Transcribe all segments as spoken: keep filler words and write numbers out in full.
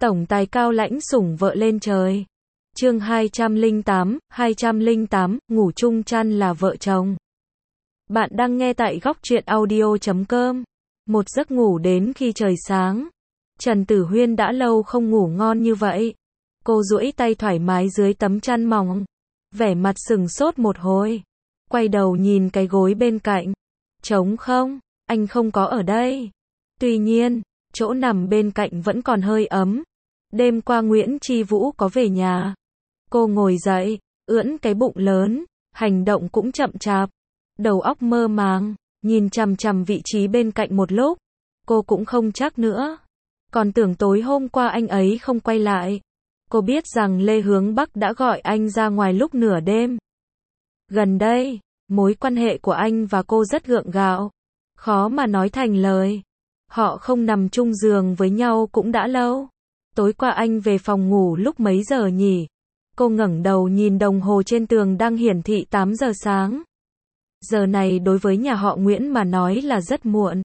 Tổng tài cao lãnh sủng vợ lên trời. Chương hai trăm lẻ tám, hai trăm lẻ tám, ngủ chung chăn là vợ chồng. Bạn đang nghe tại góc truyện audio chấm com. Một giấc ngủ đến khi trời sáng. Trần Tử Huyên đã lâu không ngủ ngon như vậy. Cô duỗi tay thoải mái dưới tấm chăn mỏng. Vẻ mặt sừng sốt một hồi. Quay đầu nhìn cái gối bên cạnh. Trống không, anh không có ở đây. Tuy nhiên, chỗ nằm bên cạnh vẫn còn hơi ấm. Đêm qua Nguyễn Chi Vũ có về nhà. Cô ngồi dậy, ưỡn cái bụng lớn, hành động cũng chậm chạp. Đầu óc mơ màng, nhìn chằm chằm vị trí bên cạnh một lúc. Cô cũng không chắc nữa. Còn tưởng tối hôm qua anh ấy không quay lại. Cô biết rằng Lê Hướng Bắc đã gọi anh ra ngoài lúc nửa đêm. Gần đây, mối quan hệ của anh và cô rất gượng gạo. Khó mà nói thành lời. Họ không nằm chung giường với nhau cũng đã lâu. Tối qua anh về phòng ngủ lúc mấy giờ nhỉ? Cô ngẩng đầu nhìn đồng hồ trên tường đang hiển thị tám giờ sáng. Giờ này đối với nhà họ Nguyễn mà nói là rất muộn.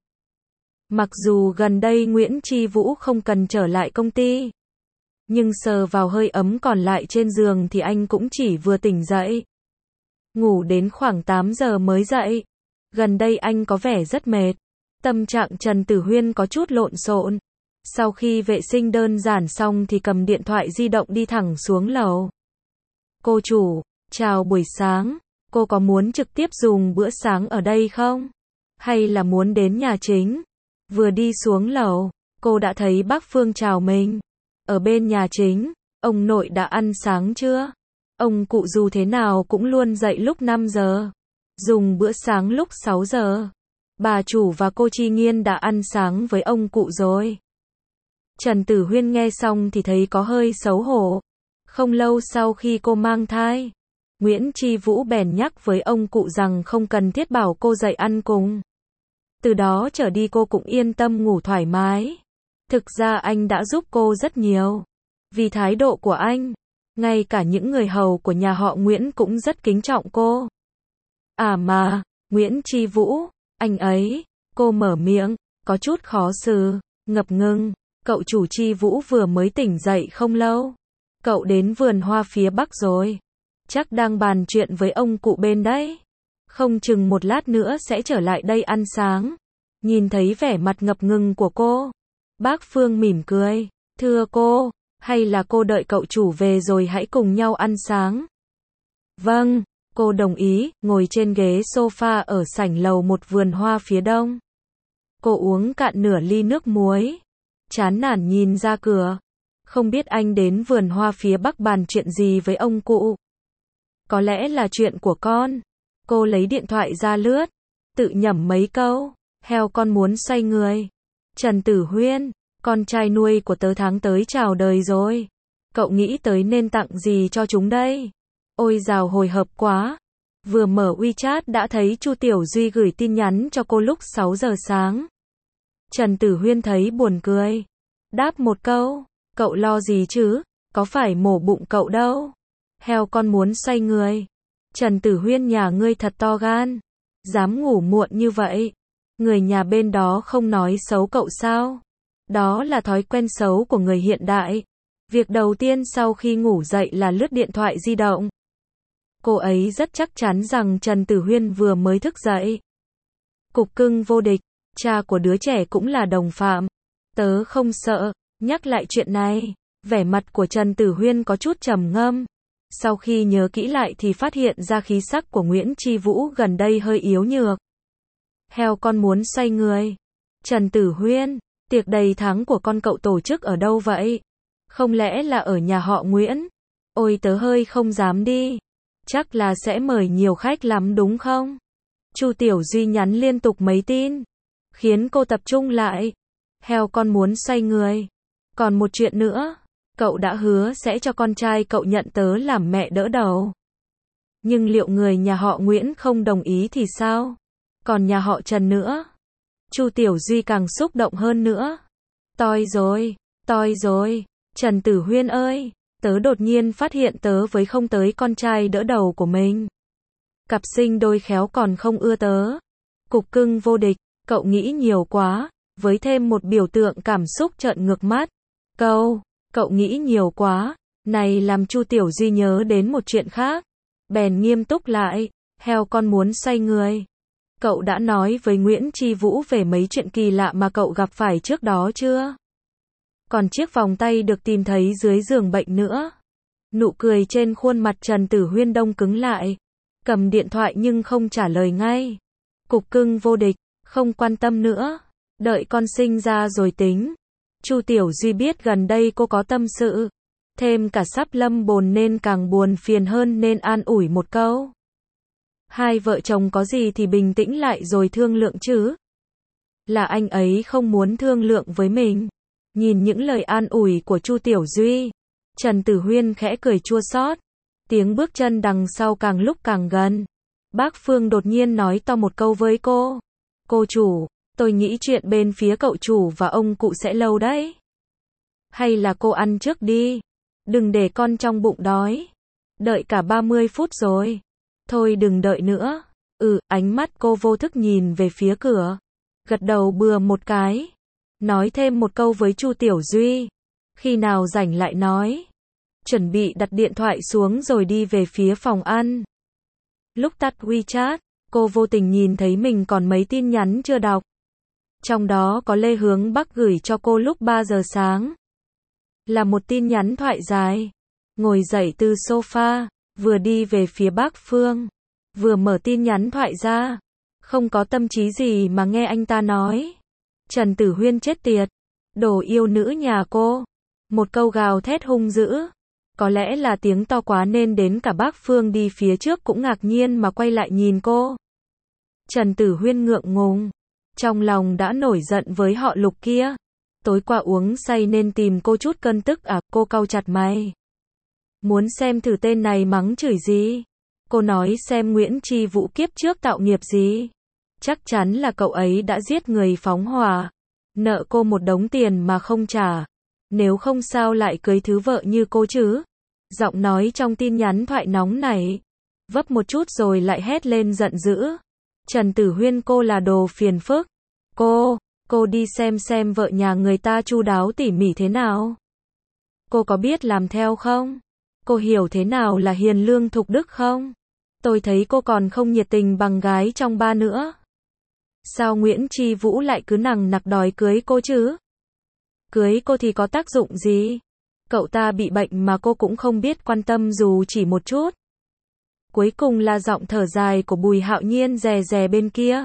Mặc dù gần đây Nguyễn Chi Vũ không cần trở lại công ty. Nhưng sờ vào hơi ấm còn lại trên giường thì anh cũng chỉ vừa tỉnh dậy. Ngủ đến khoảng tám giờ mới dậy. Gần đây anh có vẻ rất mệt. Tâm trạng Trần Tử Huyên có chút lộn xộn. Sau khi vệ sinh đơn giản xong thì cầm điện thoại di động đi thẳng xuống lầu. Cô chủ, chào buổi sáng. Cô có muốn trực tiếp dùng bữa sáng ở đây không? Hay là muốn đến nhà chính? Vừa đi xuống lầu, cô đã thấy bác Phương chào mình. Ở bên nhà chính, ông nội đã ăn sáng chưa? Ông cụ dù thế nào cũng luôn dậy lúc năm giờ. Dùng bữa sáng lúc sáu giờ. Bà chủ và cô Chi Nghiên đã ăn sáng với ông cụ rồi. Trần Tử Huyên nghe xong thì thấy có hơi xấu hổ. Không lâu sau khi cô mang thai, Nguyễn Chi Vũ bèn nhắc với ông cụ rằng không cần thiết bảo cô dậy ăn cùng. Từ đó trở đi cô cũng yên tâm ngủ thoải mái. Thực ra anh đã giúp cô rất nhiều. Vì thái độ của anh, ngay cả những người hầu của nhà họ Nguyễn cũng rất kính trọng cô. À mà, Nguyễn Chi Vũ, anh ấy, cô mở miệng, có chút khó xử, ngập ngừng. Cậu chủ Chi Vũ vừa mới tỉnh dậy không lâu. Cậu đến vườn hoa phía bắc rồi. Chắc đang bàn chuyện với ông cụ bên đấy. Không chừng một lát nữa sẽ trở lại đây ăn sáng. Nhìn thấy vẻ mặt ngập ngừng của cô, bác Phương mỉm cười. Thưa cô, hay là cô đợi cậu chủ về rồi hãy cùng nhau ăn sáng? Vâng, cô đồng ý, ngồi trên ghế sofa ở sảnh lầu một vườn hoa phía đông. Cô uống cạn nửa ly nước muối. Chán nản nhìn ra cửa. Không biết anh đến vườn hoa phía bắc bàn chuyện gì với ông cụ. Có lẽ là chuyện của con. Cô lấy điện thoại ra lướt. Tự nhẩm mấy câu. Heo con muốn xoay người. Trần Tử Huyên, con trai nuôi của tớ tháng tới chào đời rồi. Cậu nghĩ tới nên tặng gì cho chúng đây? Ôi dào hồi hộp quá. Vừa mở WeChat đã thấy Chu Tiểu Duy gửi tin nhắn cho cô lúc sáu giờ sáng. Trần Tử Huyên thấy buồn cười. Đáp một câu, cậu lo gì chứ, có phải mổ bụng cậu đâu. Heo con muốn xoay người. Trần Tử Huyên nhà ngươi thật to gan. Dám ngủ muộn như vậy. Người nhà bên đó không nói xấu cậu sao? Đó là thói quen xấu của người hiện đại. Việc đầu tiên sau khi ngủ dậy là lướt điện thoại di động. Cô ấy rất chắc chắn rằng Trần Tử Huyên vừa mới thức dậy. Cục cưng vô địch. Cha của đứa trẻ cũng là đồng phạm. Tớ không sợ. Nhắc lại chuyện này, vẻ mặt của Trần Tử Huyên có chút trầm ngâm. Sau khi nhớ kỹ lại thì phát hiện ra khí sắc của Nguyễn Chi Vũ gần đây hơi yếu nhược. Heo con muốn xoay người. Trần Tử Huyên, tiệc đầy tháng của con cậu tổ chức ở đâu vậy? Không lẽ là ở nhà họ Nguyễn? Ôi tớ hơi không dám đi. Chắc là sẽ mời nhiều khách lắm đúng không? Chu Tiểu Duy nhắn liên tục mấy tin, khiến cô tập trung lại. Heo con muốn xoay người. Còn một chuyện nữa, cậu đã hứa sẽ cho con trai cậu nhận tớ làm mẹ đỡ đầu. Nhưng liệu người nhà họ Nguyễn không đồng ý thì sao? Còn nhà họ Trần nữa? Chu Tiểu Duy càng xúc động hơn nữa. Toi rồi, toi rồi, Trần Tử Huyên ơi, tớ đột nhiên phát hiện tớ với không tới con trai đỡ đầu của mình. Cặp sinh đôi khéo còn không ưa tớ. Cục cưng vô địch, cậu nghĩ nhiều quá. Với thêm một biểu tượng cảm xúc trợn ngược mắt. Câu, Cậu nghĩ nhiều quá. Này làm Chu Tiểu Duy nhớ đến một chuyện khác. Bèn nghiêm túc lại. Heo con muốn xoay người. Cậu đã nói với Nguyễn Chi Vũ về mấy chuyện kỳ lạ mà cậu gặp phải trước đó chưa? Còn chiếc vòng tay được tìm thấy dưới giường bệnh nữa. Nụ cười trên khuôn mặt Trần Tử Huyên đông cứng lại. Cầm điện thoại nhưng không trả lời ngay. Cục cưng vô địch, không quan tâm nữa. Đợi con sinh ra rồi tính. Chu Tiểu Duy biết gần đây cô có tâm sự. Thêm cả sắp lâm bồn nên càng buồn phiền hơn nên an ủi một câu. Hai vợ chồng có gì thì bình tĩnh lại rồi thương lượng chứ. Là anh ấy không muốn thương lượng với mình. Nhìn những lời an ủi của Chu Tiểu Duy, Trần Tử Huyên khẽ cười chua xót. Tiếng bước chân đằng sau càng lúc càng gần. Bác Phương đột nhiên nói to một câu với cô. Cô chủ, tôi nghĩ chuyện bên phía cậu chủ và ông cụ sẽ lâu đấy. Hay là cô ăn trước đi. Đừng để con trong bụng đói. Đợi cả ba mươi phút rồi. Thôi đừng đợi nữa. Ừ, ánh mắt cô vô thức nhìn về phía cửa. Gật đầu bừa một cái. Nói thêm một câu với Chu Tiểu Duy. Khi nào rảnh lại nói. Chuẩn bị đặt điện thoại xuống rồi đi về phía phòng ăn. Lúc tắt WeChat, cô vô tình nhìn thấy mình còn mấy tin nhắn chưa đọc. Trong đó có Lê Hướng Bắc gửi cho cô lúc ba giờ sáng. Là một tin nhắn thoại dài. Ngồi dậy từ sofa, vừa đi về phía bác Phương, vừa mở tin nhắn thoại ra. Không có tâm trí gì mà nghe anh ta nói. Trần Tử Huyên chết tiệt. Đồ yêu nữ nhà cô. Một câu gào thét hung dữ. Có lẽ là tiếng to quá nên đến cả bác Phương đi phía trước cũng ngạc nhiên mà quay lại nhìn cô. Trần Tử Huyên ngượng ngùng. Trong lòng đã nổi giận với họ Lục kia. Tối qua uống say nên tìm cô chút cơn tức à, cô cau chặt mày. Muốn xem thử tên này mắng chửi gì. Cô nói xem Nguyễn Chi Vũ kiếp trước tạo nghiệp gì. Chắc chắn là cậu ấy đã giết người phóng hỏa. Nợ cô một đống tiền mà không trả. Nếu không sao lại cưới thứ vợ như cô chứ. Giọng nói trong tin nhắn thoại nóng này. Vấp một chút rồi lại hét lên giận dữ. Trần Tử Huyên, cô là đồ phiền phức. Cô, cô đi xem xem vợ nhà người ta chu đáo tỉ mỉ thế nào. Cô có biết làm theo không? Cô hiểu thế nào là hiền lương thục đức không? Tôi thấy cô còn không nhiệt tình bằng gái trong ba nữa. Sao Nguyễn Chi Vũ lại cứ nằng nặc đòi cưới cô chứ? Cưới cô thì có tác dụng gì? Cậu ta bị bệnh mà cô cũng không biết quan tâm dù chỉ một chút. Cuối cùng là giọng thở dài của Bùi Hạo Nhiên rè rè bên kia.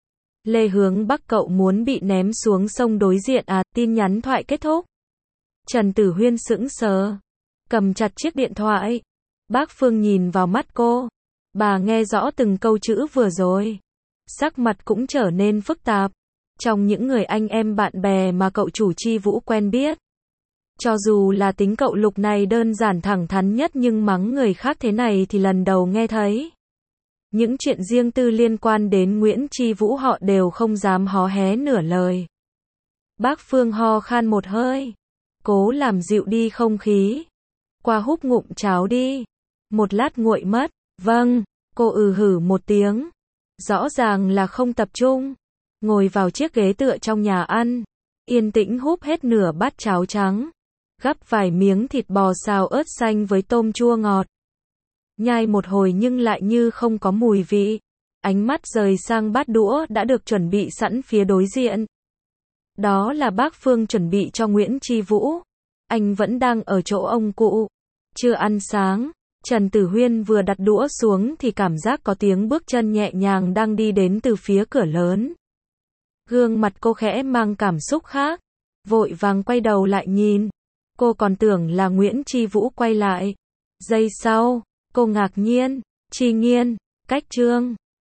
Lê Hướng Bắc, cậu muốn bị ném xuống sông đối diện à? Tin nhắn thoại kết thúc. Trần Tử Huyên sững sờ, cầm chặt chiếc điện thoại. Bác Phương nhìn vào mắt cô. Bà nghe rõ từng câu chữ vừa rồi. Sắc mặt cũng trở nên phức tạp. Trong những người anh em bạn bè mà cậu chủ Chi Vũ quen biết, cho dù là tính cậu Lục này đơn giản thẳng thắn nhất nhưng mắng người khác thế này thì lần đầu nghe thấy. Những chuyện riêng tư liên quan đến Nguyễn Chi Vũ họ đều không dám hó hé nửa lời. Bác Phương ho khan một hơi, cố làm dịu đi không khí. Qua húp ngụm cháo đi. Một lát nguội mất. Vâng, cô ừ hử một tiếng. Rõ ràng là không tập trung. Ngồi vào chiếc ghế tựa trong nhà ăn. Yên tĩnh húp hết nửa bát cháo trắng. Gắp vài miếng thịt bò xào ớt xanh với tôm chua ngọt. Nhai một hồi nhưng lại như không có mùi vị. Ánh mắt rời sang bát đũa đã được chuẩn bị sẵn phía đối diện. Đó là bác Phương chuẩn bị cho Nguyễn Chi Vũ. Anh vẫn đang ở chỗ ông cụ. Chưa ăn sáng. Trần Tử Huyên vừa đặt đũa xuống thì cảm giác có tiếng bước chân nhẹ nhàng đang đi đến từ phía cửa lớn. Gương mặt cô khẽ mang cảm xúc khác. Vội vàng quay đầu lại nhìn. Cô còn tưởng là Nguyễn Chi Vũ quay lại. Giây sau, cô ngạc nhiên. Chi Nghiên, Cách Trương.